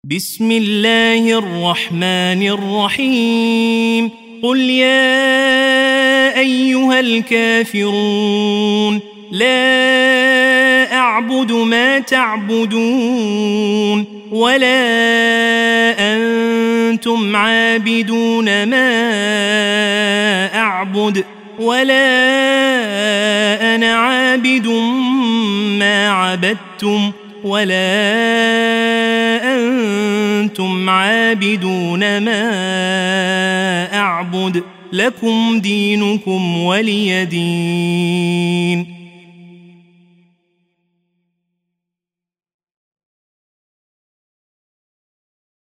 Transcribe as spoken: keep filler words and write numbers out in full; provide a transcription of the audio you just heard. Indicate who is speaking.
Speaker 1: بسم الله الرحمن الرحيم قل يا أيها الكافرون لا أعبد ما تعبدون ولا أنتم عابدون ما أعبد ولا أنا عابد ما عبدتم ولا أنتم عابدون ما أعبد لكم دينكم ولي دين.